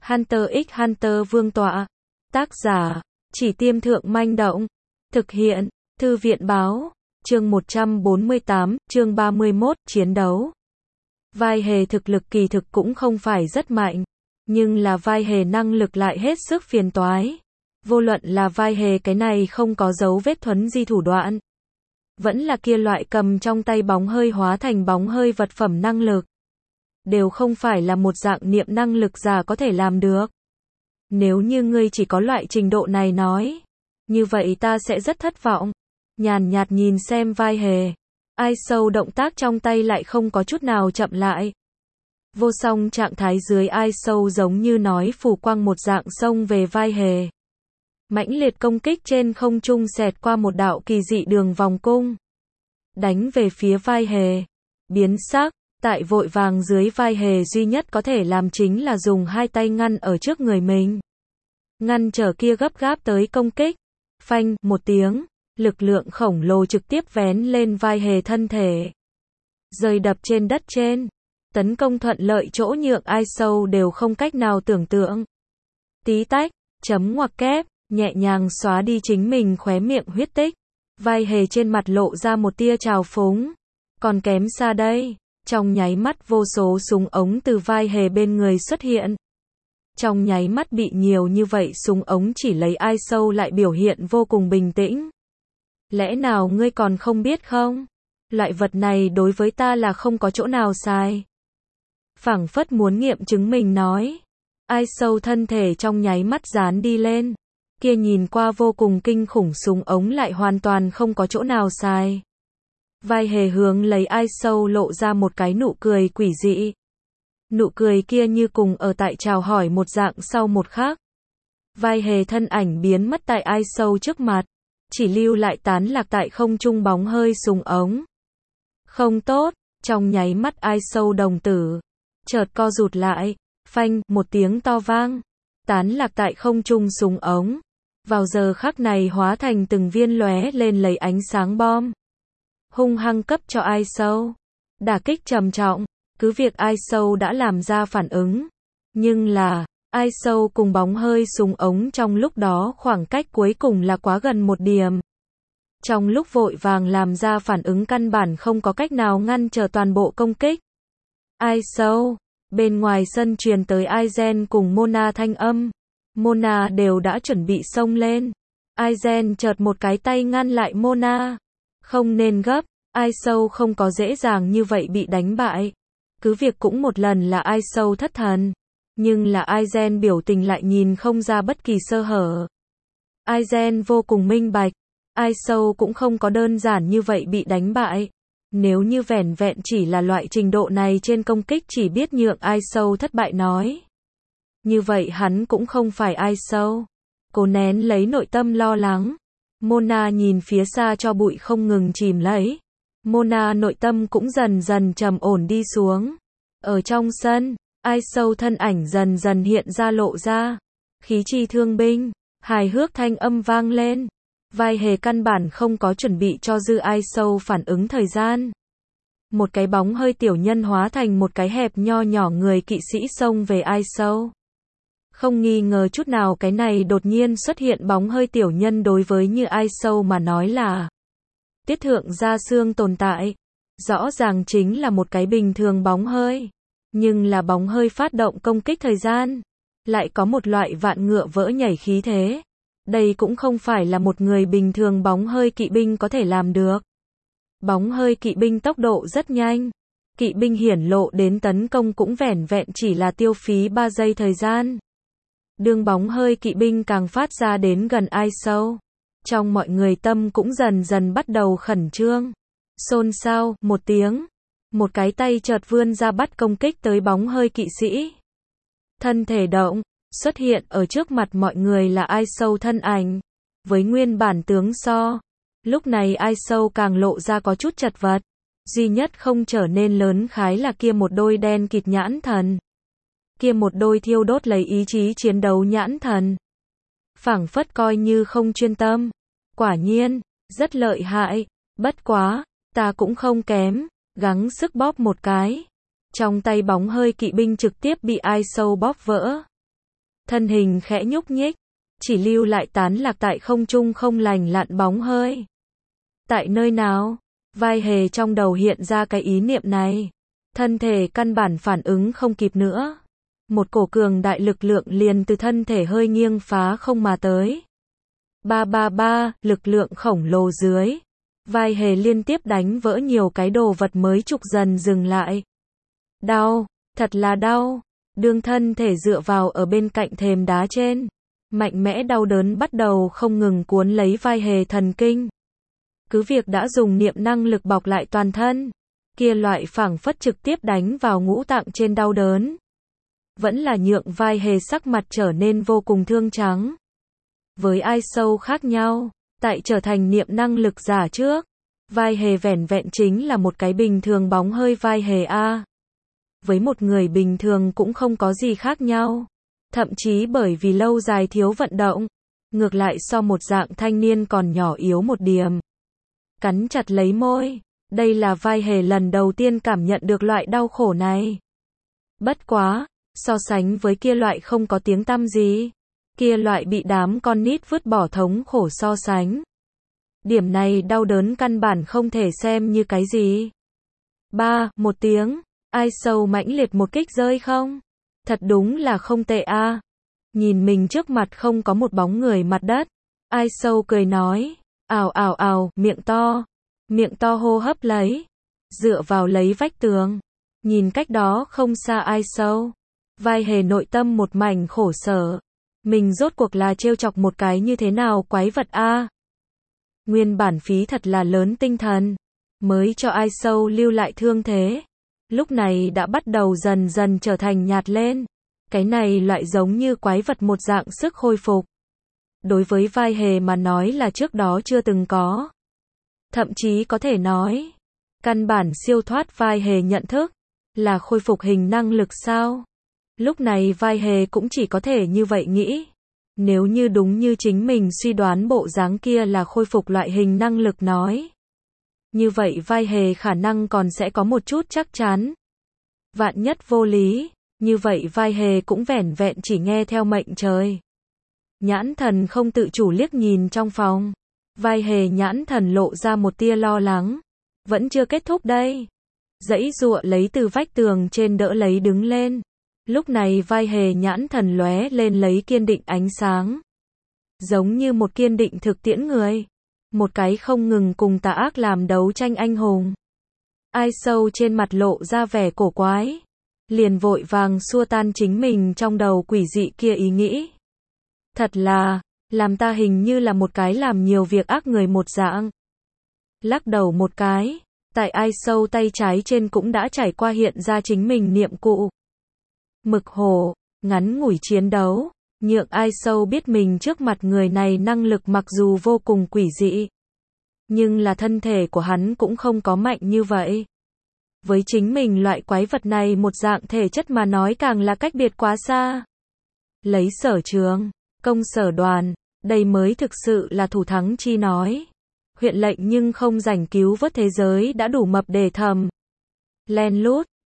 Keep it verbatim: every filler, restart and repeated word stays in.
Hunter x Hunter Vương tọa. Tác giả, Chỉ Tiêm Thượng Manh Động. Thực hiện, Thư viện Báo. Chương một trăm bốn mươi tám, chương ba mươi mốt, chiến đấu. Vai hề thực lực kỳ thực cũng không phải rất mạnh, nhưng là vai hề năng lực lại hết sức phiền toái. Vô luận là vai hề cái này không có dấu vết thuấn di thủ đoạn, vẫn là kia loại cầm trong tay bóng hơi hóa thành bóng hơi vật phẩm năng lực, đều không phải là một dạng niệm năng lực giả có thể làm được. Nếu như ngươi chỉ có loại trình độ này nói, như vậy ta sẽ rất thất vọng. Nhàn nhạt nhìn xem vai hề, ai sâu động tác trong tay lại không có chút nào chậm lại. Vô song trạng thái dưới ai sâu giống như nói phủ quang một dạng xông về vai hề. Mãnh liệt công kích trên không trung xẹt qua một đạo kỳ dị đường vòng cung, đánh về phía vai hề. Biến sắc, tại vội vàng dưới vai hề duy nhất có thể làm chính là dùng hai tay ngăn ở trước người mình, ngăn trở kia gấp gáp tới công kích. Phanh, một tiếng, lực lượng khổng lồ trực tiếp vén lên vai hề thân thể, rơi đập trên đất trên. Tấn công thuận lợi chỗ nhượng ai sâu đều không cách nào tưởng tượng. Tí tách, chấm ngoặc kép, nhẹ nhàng xóa đi chính mình khóe miệng huyết tích. Vai hề trên mặt lộ ra một tia trào phúng. Còn kém xa đây. Trong nháy mắt vô số súng ống từ vai hề bên người xuất hiện. Trong nháy mắt bị nhiều như vậy súng ống chỉ lấy ai sâu lại biểu hiện vô cùng bình tĩnh. Lẽ nào ngươi còn không biết không? Loại vật này đối với ta là không có chỗ nào sai. Phảng phất muốn nghiệm chứng mình nói. Ai sâu thân thể trong nháy mắt dán đi lên. Kia nhìn qua vô cùng kinh khủng súng ống lại hoàn toàn không có chỗ nào sai. Vai hề hướng lấy ai sâu lộ ra một cái nụ cười quỷ dị. Nụ cười kia như cùng ở tại chào hỏi một dạng sau một khắc. Vai hề thân ảnh biến mất tại ai sâu trước mặt, chỉ lưu lại tán lạc tại không trung bóng hơi súng ống. Không tốt, trong nháy mắt ai sâu đồng tử chợt co rụt lại, phanh, một tiếng to vang, tán lạc tại không trung súng ống, vào giờ khắc này hóa thành từng viên lóe lên lấy ánh sáng bom, hung hăng cấp cho ai sâu đả kích trầm trọng. Cứ việc ai sâu đã làm ra phản ứng, nhưng là, ai sâu cùng bóng hơi súng ống trong lúc đó khoảng cách cuối cùng là quá gần một điểm. Trong lúc vội vàng làm ra phản ứng căn bản không có cách nào ngăn trở toàn bộ công kích. Ai sâu, bên ngoài sân truyền tới Aizen cùng Mona thanh âm. Mona đều đã chuẩn bị xông lên. Aizen chợt một cái tay ngăn lại Mona. Không nên gấp, ai sâu không có dễ dàng như vậy bị đánh bại. Cứ việc cũng một lần là ai sâu thất thần, nhưng là Aizen biểu tình lại nhìn không ra bất kỳ sơ hở. Aizen vô cùng minh bạch, ai sâu cũng không có đơn giản như vậy bị đánh bại. Nếu như vẻn vẹn chỉ là loại trình độ này trên công kích chỉ biết nhượng ai sâu thất bại nói, như vậy hắn cũng không phải ai sâu. Cố nén lấy nội tâm lo lắng, Mona nhìn phía xa cho bụi không ngừng chìm lấy. Mona nội tâm cũng dần dần trầm ổn đi xuống. Ở trong sân, ai sâu thân ảnh dần dần hiện ra lộ ra. Khí chi thương binh, hài hước thanh âm vang lên. Vai hề căn bản không có chuẩn bị cho dư ai sâu phản ứng thời gian. Một cái bóng hơi tiểu nhân hóa thành một cái hẹp nho nhỏ người kỵ sĩ xông về ai sâu. Không nghi ngờ chút nào cái này đột nhiên xuất hiện bóng hơi tiểu nhân đối với như ai sâu mà nói là tiết thượng gia xương tồn tại. Rõ ràng chính là một cái bình thường bóng hơi. Nhưng là bóng hơi phát động công kích thời gian. Lại có một loại vạn ngựa vỡ nhảy khí thế. Đây cũng không phải là một người bình thường bóng hơi kỵ binh có thể làm được. Bóng hơi kỵ binh tốc độ rất nhanh. Kỵ binh hiển lộ đến tấn công cũng vẻn vẹn chỉ là tiêu phí ba giây thời gian. Đường bóng hơi kỵ binh càng phát ra đến gần ai sâu. Trong mọi người tâm cũng dần dần bắt đầu khẩn trương. Xôn xao, một tiếng. Một cái tay chợt vươn ra bắt công kích tới bóng hơi kỵ sĩ. Thân thể động, xuất hiện ở trước mặt mọi người là ai sâu thân ảnh. Với nguyên bản tướng so, lúc này ai sâu càng lộ ra có chút chật vật. Duy nhất không trở nên lớn khái là kia một đôi đen kịt nhãn thần. Kia một đôi thiêu đốt lấy ý chí chiến đấu nhãn thần. Phảng phất coi như không chuyên tâm. Quả nhiên, rất lợi hại. Bất quá, ta cũng không kém. Gắng sức bóp một cái. Trong tay bóng hơi kỵ binh trực tiếp bị ai sâu bóp vỡ. thân hình khẽ nhúc nhích, chỉ lưu lại tán lạc tại không trung không lành lặn bóng hơi. Tại nơi nào? Vai hề trong đầu hiện ra cái ý niệm này. Thân thể căn bản phản ứng không kịp nữa. Một cổ cường đại lực lượng liền từ thân thể hơi nghiêng phá không mà tới. Ba ba ba, lực lượng khổng lồ dưới. Vai hề liên tiếp đánh vỡ nhiều cái đồ vật mới trục dần dừng lại. Đau, thật là đau. Đương thân thể dựa vào ở bên cạnh thềm đá trên. Mạnh mẽ đau đớn bắt đầu không ngừng cuốn lấy vai hề thần kinh. Cứ việc đã dùng niệm năng lực bọc lại toàn thân. Kia loại phảng phất trực tiếp đánh vào ngũ tạng trên đau đớn. Vẫn là nhượng vai hề sắc mặt trở nên vô cùng thương trắng. Với ai sâu khác nhau, tại trở thành niệm năng lực giả trước, vai hề vẻn vẹn chính là một cái bình thường bóng hơi vai hề A. Với một người bình thường cũng không có gì khác nhau. Thậm chí bởi vì lâu dài thiếu vận động, ngược lại so một dạng thanh niên còn nhỏ yếu một điểm. Cắn chặt lấy môi, đây là vai hề lần đầu tiên cảm nhận được loại đau khổ này. Bất quá, so sánh với kia loại không có tiếng tăm gì, kia loại bị đám con nít vứt bỏ thống khổ so sánh. Điểm này đau đớn căn bản không thể xem như cái gì. Ba, một tiếng, ai sâu mãnh liệt một kích rơi không? Thật đúng là không tệ a. Nhìn mình trước mặt không có một bóng người mặt đất. Ai sâu cười nói, ào ào ào, miệng to, miệng to hô hấp lấy, dựa vào lấy vách tường. Nhìn cách đó không xa ai sâu. Vai hề nội tâm một mảnh khổ sở. Mình rốt cuộc là trêu chọc một cái như thế nào quái vật a. Nguyên bản phí thật là lớn tinh thần, mới cho ai sâu lưu lại thương thế. Lúc này đã bắt đầu dần dần trở thành nhạt lên. Cái này loại giống như quái vật một dạng sức khôi phục. Đối với vai hề mà nói là trước đó chưa từng có. Thậm chí có thể nói, căn bản siêu thoát vai hề nhận thức, là khôi phục hình năng lực sao? Lúc này vai hề cũng chỉ có thể như vậy nghĩ. Nếu như đúng như chính mình suy đoán bộ dáng kia là khôi phục loại hình năng lực nói. Như vậy vai hề khả năng còn sẽ có một chút chắc chắn. Vạn nhất vô lý, như vậy vai hề cũng vẻn vẹn chỉ nghe theo mệnh trời. Nhãn thần không tự chủ liếc nhìn trong phòng. Vai hề nhãn thần lộ ra một tia lo lắng. Vẫn chưa kết thúc đây. Giãy giụa lấy từ vách tường trên đỡ lấy đứng lên. Lúc này vai hề nhãn thần lóe lên lấy kiên định ánh sáng. Giống như một kiên định thực tiễn người. Một cái không ngừng cùng tà ác làm đấu tranh anh hùng. Ai sâu trên mặt lộ ra vẻ cổ quái. Liền vội vàng xua tan chính mình trong đầu quỷ dị kia ý nghĩ. Thật là, làm ta hình như là một cái làm nhiều việc ác người một dạng. Lắc đầu một cái, tại ai sâu tay trái trên cũng đã trải qua hiện ra chính mình niệm cụ. Mực hổ, ngắn ngủi chiến đấu, nhượng ai sâu biết mình trước mặt người này năng lực mặc dù vô cùng quỷ dị. Nhưng là thân thể của hắn cũng không có mạnh như vậy. Với chính mình loại quái vật này một dạng thể chất mà nói càng là cách biệt quá xa. Lấy sở trường, công sở đoàn, đây mới thực sự là thủ thắng chi nói. Huyện lệnh nhưng không rảnh cứu vớt thế giới đã đủ mập để thầm. Len lút,